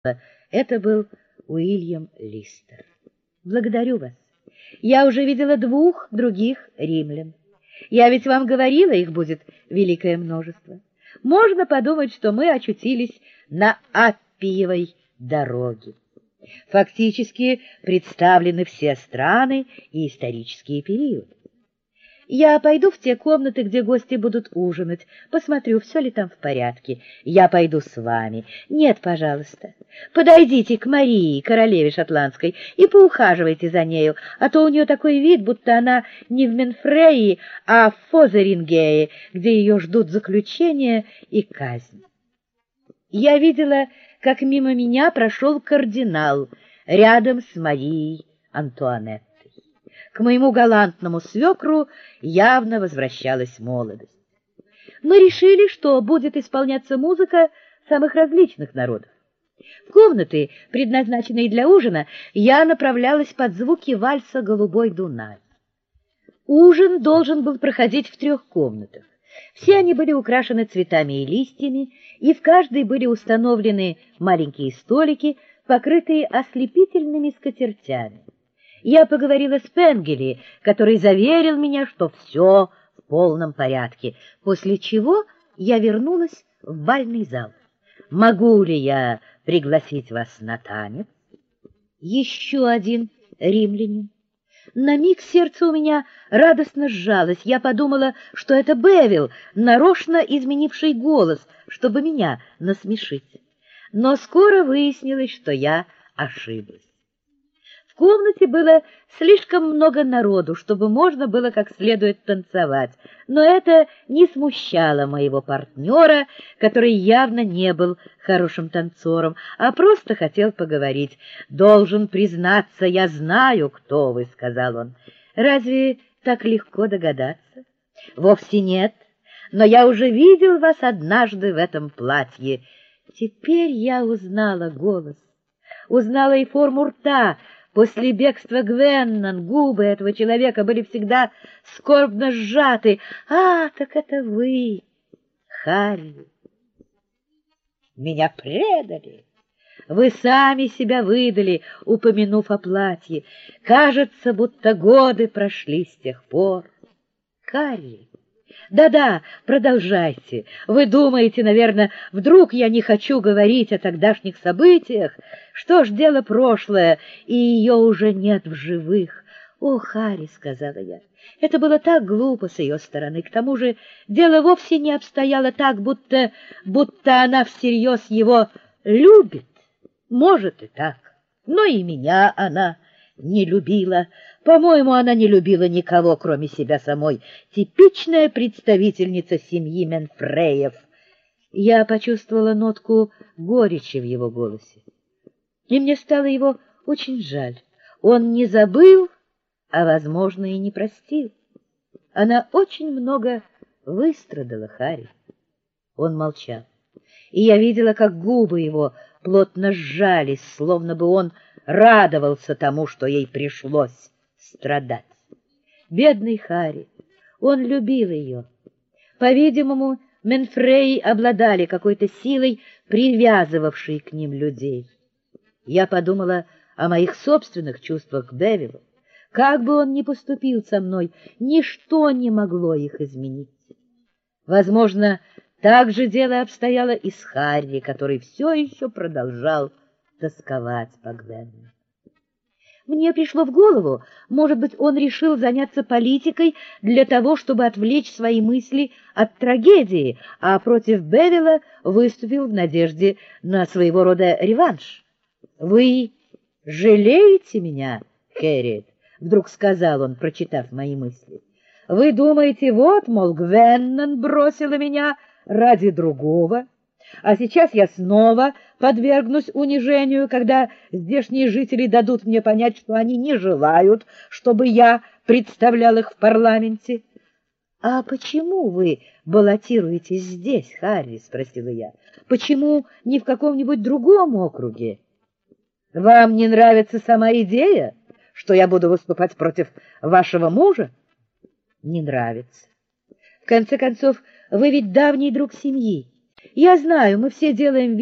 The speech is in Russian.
Это был Уильям Листер. Благодарю вас. Я уже видела 2 других римлян. Я ведь вам говорила, их будет великое множество. Можно подумать, что мы очутились на Аппиевой дороге. Фактически представлены все страны и исторические периоды. Я пойду в те комнаты, где гости будут ужинать, посмотрю, все ли там в порядке. Я пойду с вами. Нет, пожалуйста. Подойдите к Марии, королеве шотландской, и поухаживайте за нею, а то у нее такой вид, будто она не в Менфрее, а в Фозерингее, где ее ждут заключение и казнь. Я видела, как мимо меня прошел кардинал рядом с Марией Антуанеттой. К моему галантному свекру явно возвращалась молодость. Мы решили, что будет исполняться музыка самых различных народов. В комнаты, предназначенные для ужина, я направлялась под звуки вальса «Голубой Дунай». Ужин должен был проходить в 3 комнатах. Все они были украшены цветами и листьями, и в каждой были установлены маленькие столики, покрытые ослепительными скатертями. Я поговорила с Пенгели, который заверил меня, что все в полном порядке, после чего я вернулась в бальный зал. Могу ли я пригласить вас на танец? Еще один римлянин. На миг сердце у меня радостно сжалось. Я подумала, что это Бевил, нарочно изменивший голос, чтобы меня насмешить. Но скоро выяснилось, что я ошиблась. В комнате было слишком много народу, чтобы можно было как следует танцевать, но это не смущало моего партнера, который явно не был хорошим танцором, а просто хотел поговорить. «Должен признаться, я знаю, кто вы», — сказал он. «Разве так легко догадаться?» «Вовсе нет, но я уже видел вас однажды в этом платье». Теперь я узнала голос, узнала и форму рта. После бегства Гвеннон губы этого человека были всегда скорбно сжаты. «А, так это вы, Харри! Меня предали! Вы сами себя выдали, упомянув о платье. Кажется, будто годы прошли с тех пор. Харри! Да-да, продолжайте. Вы думаете, наверное, вдруг я не хочу говорить о тогдашних событиях? Что ж, дело прошлое, и ее уже нет в живых. О, Харри, — сказала я, — это было так глупо с ее стороны. К тому же дело вовсе не обстояло так, будто она всерьез его любит. Может и так, но и меня она не любила. По-моему, она не любила никого, кроме себя самой. Типичная представительница семьи Менфреев. Я почувствовала нотку горечи в его голосе, и мне стало его очень жаль. Он не забыл, а, возможно, и не простил. Она очень много выстрадала, Харри. Он молчал, и я видела, как губы его плотно сжались, словно бы он радовался тому, что ей пришлось страдать. Бедный Харри, он любил ее. По-видимому, Менфреи обладали какой-то силой, привязывавшей к ним людей. Я подумала о моих собственных чувствах к Бевилу. Как бы он ни поступил со мной, ничто не могло их изменить. Возможно, так же дело обстояло и с Харри, который все еще продолжал тосковать по Гвенну. Мне пришло в голову, может быть, он решил заняться политикой для того, чтобы отвлечь свои мысли от трагедии, а против Бевила выступил в надежде на своего рода реванш. «Вы жалеете меня, Хэрриет?» — вдруг сказал он, прочитав мои мысли. «Вы думаете, вот, мол, Гвеннон бросила меня ради другого, а сейчас я снова подвергнусь унижению, когда здешние жители дадут мне понять, что они не желают, чтобы я представлял их в парламенте». «А почему вы баллотируетесь здесь, Харри?» — спросила я. «Почему не в каком-нибудь другом округе? Вам не нравится сама идея, что я буду выступать против вашего мужа?» «Не нравится. В конце концов, вы ведь давний друг семьи. Я знаю, мы все делаем